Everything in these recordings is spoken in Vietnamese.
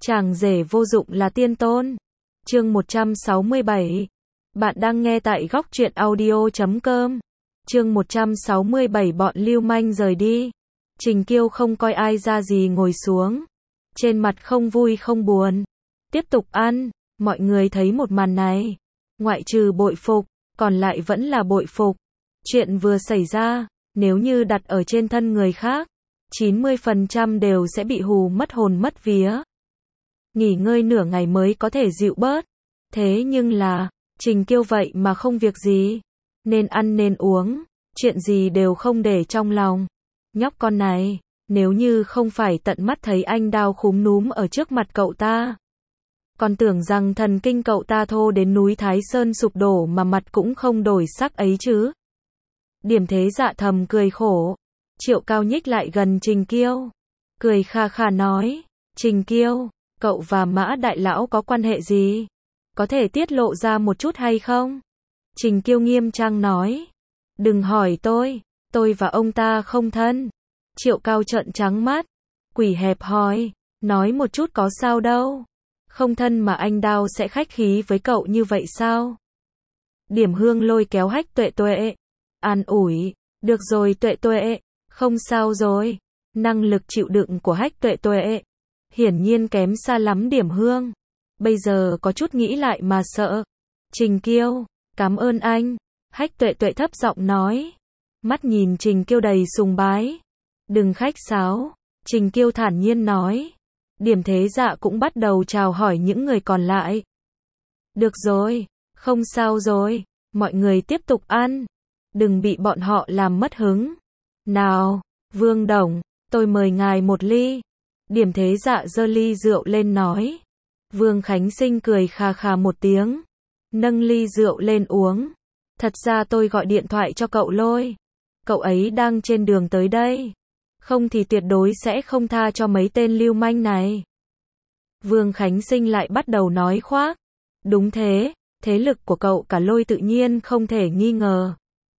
Chàng rể vô dụng là tiên tôn. Chương 167. Bạn đang nghe tại góc truyện audio.com. Chương 167 bọn lưu manh rời đi. Trình Kiêu không coi ai ra gì ngồi xuống. Trên mặt không vui không buồn. Tiếp tục ăn. Mọi người thấy một màn này. Ngoại trừ bội phục, còn lại vẫn là bội phục. Chuyện vừa xảy ra, nếu như đặt ở trên thân người khác, 90% đều sẽ bị hù mất hồn mất vía. Nghỉ ngơi nửa ngày mới có thể dịu bớt. Thế nhưng là, Trình Kiêu vậy mà không việc gì. Nên ăn nên uống, chuyện gì đều không để trong lòng. Nhóc con này, nếu như không phải tận mắt thấy anh đao khúm núm ở trước mặt cậu ta. Còn tưởng rằng thần kinh cậu ta thô đến núi Thái Sơn sụp đổ mà mặt cũng không đổi sắc ấy chứ. Điểm Thế Dạ thầm cười khổ. Triệu Cao nhích lại gần Trình Kiêu. Cười kha kha nói, Trình Kiêu, cậu và Mã Đại Lão có quan hệ gì? Có thể tiết lộ ra một chút hay không? Trình Kiêu nghiêm trang nói, đừng hỏi tôi và ông ta không thân. Triệu Cao trợn trắng mắt, quỷ hẹp hòi, nói một chút có sao đâu. Không thân mà anh đao sẽ khách khí với cậu như vậy sao? Điểm Hương lôi kéo Hách Tuệ Tuệ, an ủi, được rồi Tuệ Tuệ, không sao rồi. Năng lực chịu đựng của Hách Tuệ Tuệ hiển nhiên kém xa lắm Điểm Hương. Bây giờ có chút nghĩ lại mà sợ. Trình Kiêu, cảm ơn anh. Hách Tuệ Tuệ thấp giọng nói. Mắt nhìn Trình Kiêu đầy sùng bái. Đừng khách sáo. Trình Kiêu thản nhiên nói. Điểm Thế Dạ cũng bắt đầu chào hỏi những người còn lại. Được rồi, không sao rồi. Mọi người tiếp tục ăn. Đừng bị bọn họ làm mất hứng. Nào, Vương Đồng, tôi mời ngài một ly. Điểm Thế Dạ giơ ly rượu lên nói. Vương Khánh Sinh cười khà khà một tiếng, nâng ly rượu lên uống. Thật ra tôi gọi điện thoại cho cậu Lôi. Cậu ấy đang trên đường tới đây. Không thì tuyệt đối sẽ không tha cho mấy tên lưu manh này. Vương Khánh Sinh lại bắt đầu nói khoác. Đúng thế, thế lực của cậu cả Lôi tự nhiên không thể nghi ngờ.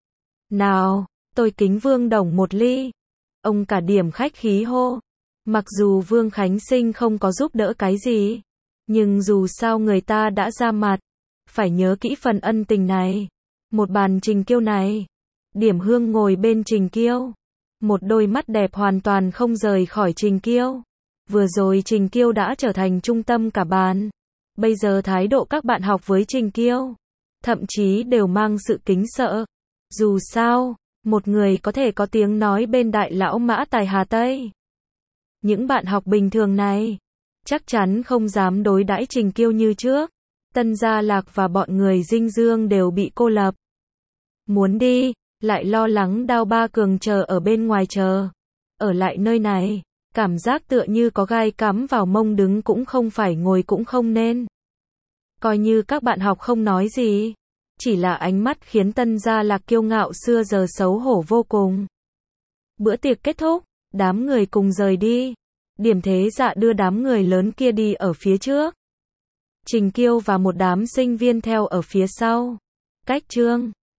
Nào, tôi kính Vương Đồng một ly. Ông cả Điểm khách khí hô. Mặc dù Vương Khánh Sinh không có giúp đỡ cái gì, nhưng dù sao người ta đã ra mặt, phải nhớ kỹ phần ân tình này. Một bàn Trình Kiêu này. Điểm Hương ngồi bên Trình Kiêu. Một đôi mắt đẹp hoàn toàn không rời khỏi Trình Kiêu. Vừa rồi Trình Kiêu đã trở thành trung tâm cả bàn. Bây giờ thái độ các bạn học với Trình Kiêu, thậm chí đều mang sự kính sợ. Dù sao, một người có thể có tiếng nói bên Đại Lão Mã Tài Hà Tây. Những bạn học bình thường này chắc chắn không dám đối đãi Trình Kiêu như trước. Tân Gia Lạc và bọn người Dinh Dương đều bị cô lập. Muốn đi, lại lo lắng Đao Ba Cường chờ ở bên ngoài chờ. Ở lại nơi này, cảm giác tựa như có gai cắm vào mông, đứng cũng không phải ngồi cũng không nên. Coi như các bạn học không nói gì, chỉ là ánh mắt khiến Tân Gia Lạc kiêu ngạo xưa giờ xấu hổ vô cùng. Bữa tiệc kết thúc, đám người cùng rời đi. Điểm Thế Dạ đưa đám người lớn kia đi ở phía trước. Trình Kiêu và một đám sinh viên theo ở phía sau. Cách Trương